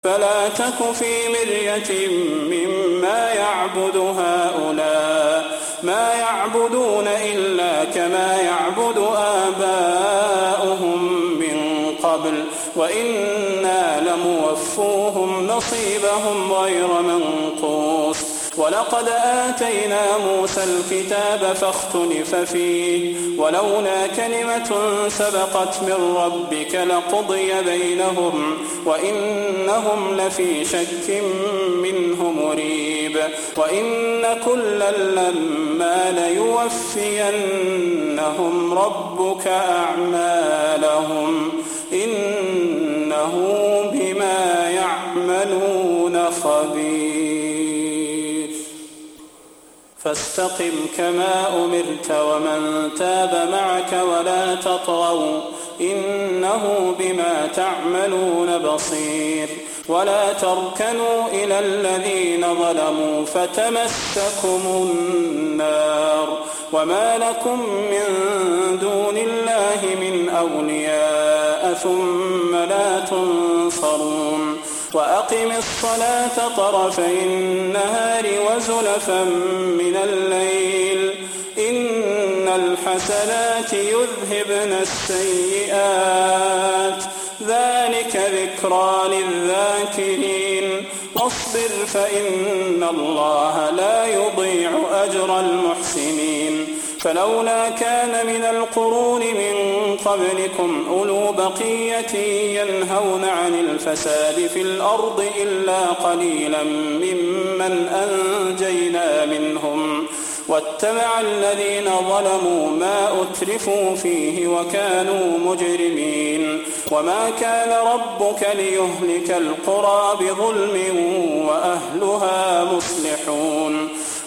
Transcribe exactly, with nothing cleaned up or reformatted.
فلا تك في مرية مما يعبد هؤلاء ما يعبدون إلا كما يعبد آباؤهم من قبل وإنا لموفوهم نصيبهم غير منقوص ولقد آتينا موسى الكتاب فاختلف فيه ولولا كلمة سبقت من ربك لقضي بينهم وإنهم لفي شك منه مريب وإن كلا لما ليوفينهم ربك أعمالهم إنه بما يعملون خبير فاستقم كما أمرت ومن تاب معك ولا تطغوا إنه بما تعملون بصير ولا تركنوا إلى الذين ظلموا فتمسكم النار وما لكم من دون الله من أولياء ثم لا تنصرون وأقم الصلاة طرفي النهار وزلفا من الليل إن الحسنات يذهبن السيئات ذلك ذكرى للذاكرين واصبر فإن الله لا يضيع أجر المحسنين فلولا كان من القرون من قبلكم أولو بقية ينهون عن الفساد في الأرض إلا قليلا ممن أنجينا منهم واتبع الذين ظلموا ما أترفوا فيه وكانوا مجرمين وما كان ربك ليهلك القرى بظلم وأهلها مصلحون